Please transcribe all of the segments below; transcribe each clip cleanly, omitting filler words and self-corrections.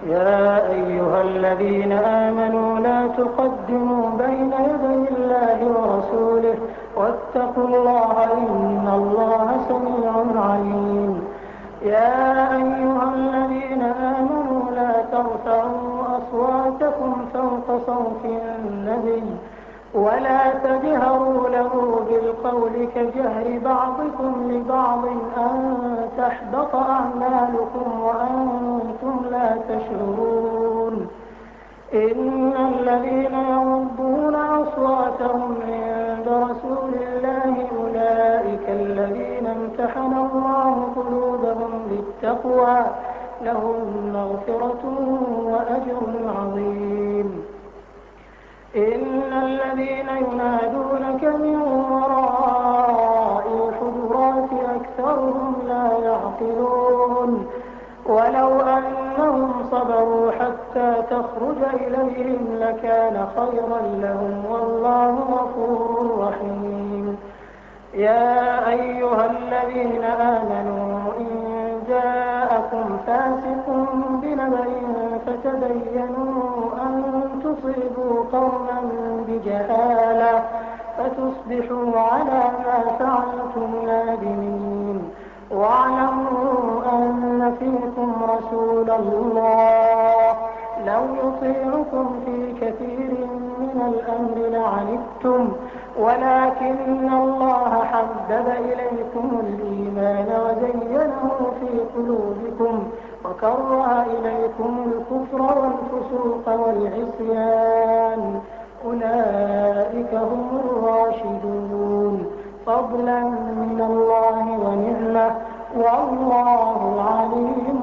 يا أيها الذين آمنوا لا تقدموا بين يدي الله ورسوله واتقوا الله إن الله سميع عليم. يا أيها الذين آمنوا لا ترفعوا أصواتكم فوق صوت النبي ولا تجهروا له بالقول كجهر بعضكم لبعض أن تحبط أعمالكم وأنتم لا تشعرون. إن الذين يغضون أصواتهم عند رسول الله أولئك الذين امتحن الله قلوبهم للتقوى لهم مغفرة وأجر عظيم. إن الذين ينادونك من وراء الحجرات أكثرهم لا يعقلون. ولو أنهم صبروا حتى تخرج إليهم لكان خيرا لهم والله غفور رحيم. يا أيها الذين آمنوا إن جاءكم فاسق بنبأ فتبينوا أن تصيبوا قوما بجهالة فتصبحوا على ما فعلتم نادمين. واعلموا أن فيكم رسول الله لو يطيعكم في كثير من الأمر لعنتم ولكن الله حبب إليكم الإيمان وزينه في قلوبكم وكره إليكم الكفر والفسوق والعصيان أولئك هم الراشدون فضلا من الله ونعمة والله عليم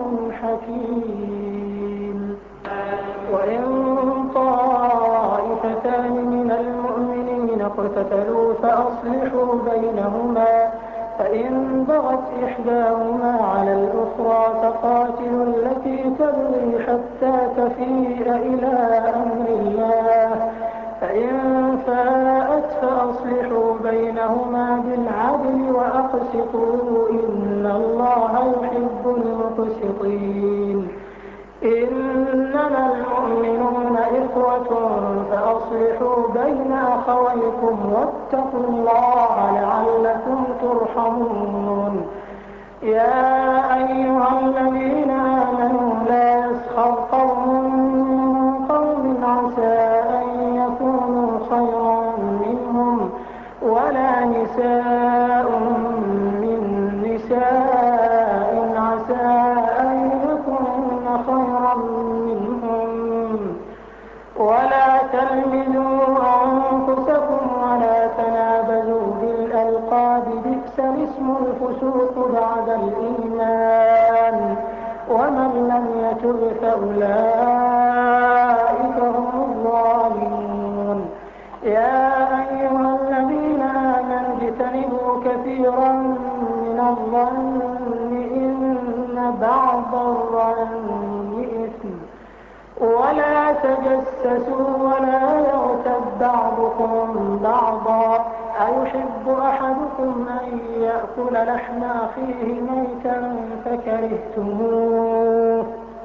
حكيم. وإن طائفتان من المؤمنين اقتتلوا فأصلحوا بينهما فإن بغت إحداهما على الأخرى فقاتلوا التي تبغي حتى تفيء إلى أمر الله فإن فاءت فأصلحوا بينهما بالعدل وأقسطوا إن الله يحب المقسطين. إنما المؤمنون إخوة فأصلحوا بين أخويكم واتقوا الله لعلكم ترحمون. يا أيها الذين آمنوا لا يسخر قوم من قوم عسى أن يكونوا خيرا منهم ولا نساء من نساء عسى أن يكون خيرا منهم ولا تلمزوا أنفسكم ولا تنابزوا بالألقاب بئس الاسم الفسوق بعد الإيمان ومن لم يتب فأولئك هم الظالمون. يا أيها الذين آمنوا اجتنبوا كثيرا من الظن إن بعض الظن إثم ولا تجسسوا ولا يغتب بعضكم بعضا أيحب أحدكم أن يأكل لحم أخيه ميتا فكرهتموه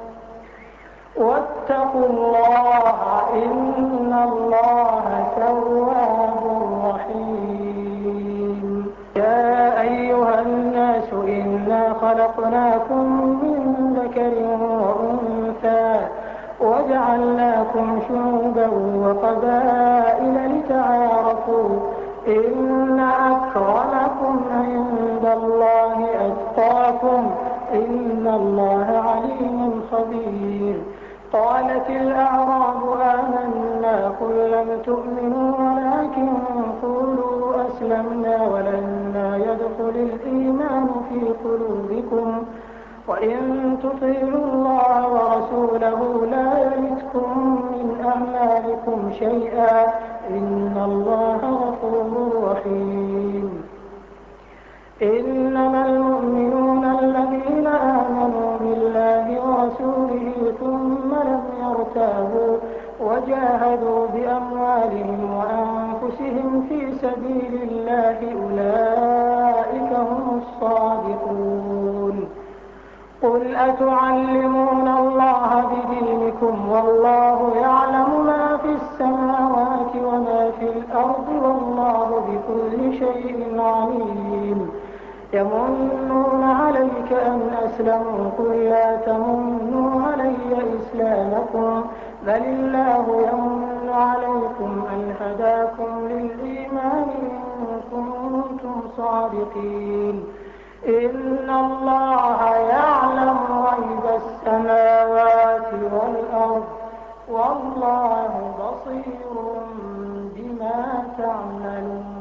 واتقوا الله إن الله تواب رحيم. يا أيها الناس إنا خلقناكم من ذكر وأنثى وجعلناكم شعوبا وقبائل لتعارفوا إن أكرمكم عند الله أتقاكم إن الله عليم خبير. قالت الأعراب آمنا قل لم تؤمنوا ولكن قولوا أسلمنا ولما يدخل الإيمان في قلوبكم وإن تطيعوا الله ورسوله لا يلتكم من أعمالكم شيئا إن الله غفور رحيم. إنما المؤمنون الذين آمنوا بالله ورسوله ثم لم يرتابوا وجاهدوا بأموالهم وأنفسهم في سبيل الله أولئك هم الصادقون. قل أتعلمون الله بدينكم والله يعلم ما في السماوات وما في الأرض والله بكل شيء عليم يمنون عليك أن أسلموا قل لا تمنوا علي إسلامكم بل الله يمن عليكم أن هداكم للإيمان إن كنتم صادقين إن الله يعلم غيب السماوات والأرض والله بصير بما تعملون